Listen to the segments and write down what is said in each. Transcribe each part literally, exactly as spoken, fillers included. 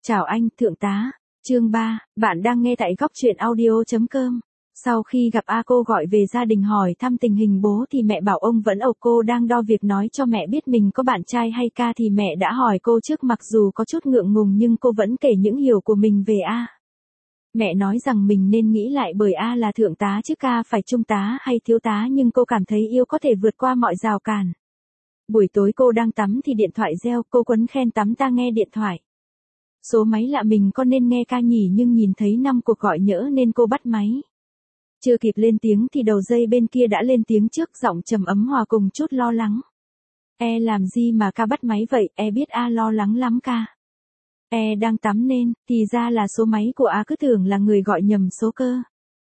Chào anh, thượng tá. Chương ba, bạn đang nghe tại góc truyện audio chấm com. Sau khi gặp A cô gọi về gia đình hỏi thăm tình hình bố thì mẹ bảo ông vẫn ộc, cô đang đo việc nói cho mẹ biết mình có bạn trai hay ca thì mẹ đã hỏi cô trước, mặc dù có chút ngượng ngùng nhưng cô vẫn kể những hiểu của mình về A. Mẹ nói rằng mình nên nghĩ lại bởi A là thượng tá chứ ca phải trung tá hay thiếu tá, nhưng cô cảm thấy yêu có thể vượt qua mọi rào cản. Buổi tối cô đang tắm thì điện thoại reo, cô quấn khen tắm ta nghe điện thoại. Số máy lạ mình có nên nghe ca nhỉ, nhưng nhìn thấy năm cuộc gọi nhỡ nên cô bắt máy. Chưa kịp lên tiếng thì đầu dây bên kia đã lên tiếng trước, giọng trầm ấm hòa cùng chút lo lắng. E làm gì mà ca bắt máy vậy, e biết A lo lắng lắm ca. E đang tắm nên, thì ra là số máy của A, cứ tưởng là người gọi nhầm số cơ.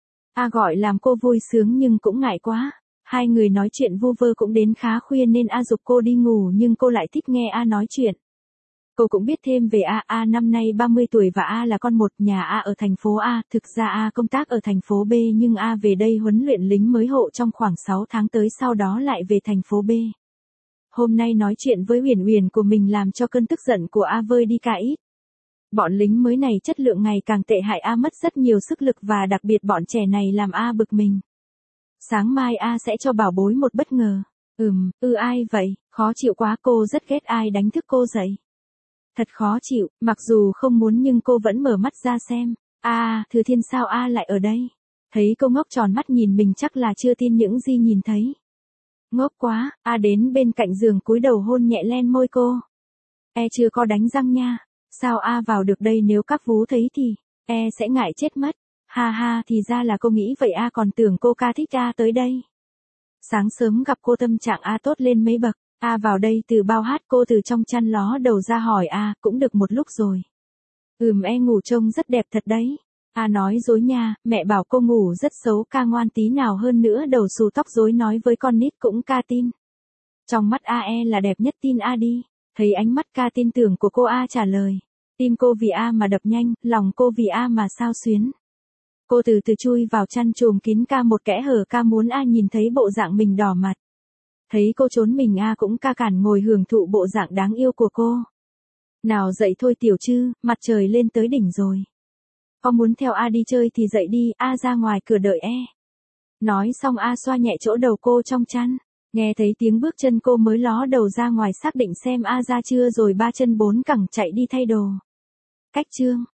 A gọi làm cô vui sướng nhưng cũng ngại quá. Hai người nói chuyện vu vơ cũng đến khá khuya nên A giục cô đi ngủ, nhưng cô lại thích nghe A nói chuyện. Cô cũng biết thêm về A, A năm nay ba mươi tuổi và A là con một, nhà A ở thành phố A, thực ra A công tác ở thành phố B nhưng A về đây huấn luyện lính mới hộ trong khoảng sáu tháng tới, sau đó lại về thành phố B. Hôm nay nói chuyện với Uyển Uyển của mình làm cho cơn tức giận của A vơi đi cả ít. Bọn lính mới này chất lượng ngày càng tệ hại A mất rất nhiều sức lực và đặc biệt bọn trẻ này làm A bực mình. Sáng mai A sẽ cho bảo bối một bất ngờ. Ừm, ư ai vậy, khó chịu quá, cô rất ghét ai đánh thức cô dậy. Thật khó chịu, mặc dù không muốn nhưng cô vẫn mở mắt ra xem. À, Thừa Thiên sao A lại ở đây? Thấy cô ngốc tròn mắt nhìn mình chắc là chưa tin những gì nhìn thấy. Ngốc quá, A đến bên cạnh giường cúi đầu hôn nhẹ lên môi cô. E chưa có đánh răng nha. Sao A vào được đây, nếu các vú thấy thì, E sẽ ngại chết mất. Ha ha, thì ra là cô nghĩ vậy, A còn tưởng cô ca thích A tới đây. Sáng sớm gặp cô tâm trạng A tốt lên mấy bậc. A vào đây từ bao hát, cô từ trong chăn ló đầu ra hỏi A, cũng được một lúc rồi. Ừm, E ngủ trông rất đẹp thật đấy. A nói dối nha, mẹ bảo cô ngủ rất xấu, ca ngoan tí nào hơn nữa, đầu xù tóc rối nói với con nít cũng ca tin. Trong mắt A E là đẹp nhất, tin A đi. Thấy ánh mắt ca tin tưởng của cô, A trả lời. Tim cô vì A mà đập nhanh, lòng cô vì A mà xao xuyến. Cô từ từ chui vào chăn chùm kín ca một kẽ hở, ca muốn A nhìn thấy bộ dạng mình đỏ mặt. Thấy cô trốn mình, A cũng ca cản ngồi hưởng thụ bộ dạng đáng yêu của cô. Nào dậy thôi tiểu Trư, mặt trời lên tới đỉnh rồi. Có muốn theo A đi chơi thì dậy đi, A ra ngoài cửa đợi E. Nói xong A xoa nhẹ chỗ đầu cô trong chăn. Nghe thấy tiếng bước chân cô mới ló đầu ra ngoài xác định xem A ra chưa rồi ba chân bốn cẳng chạy đi thay đồ. Cách chương.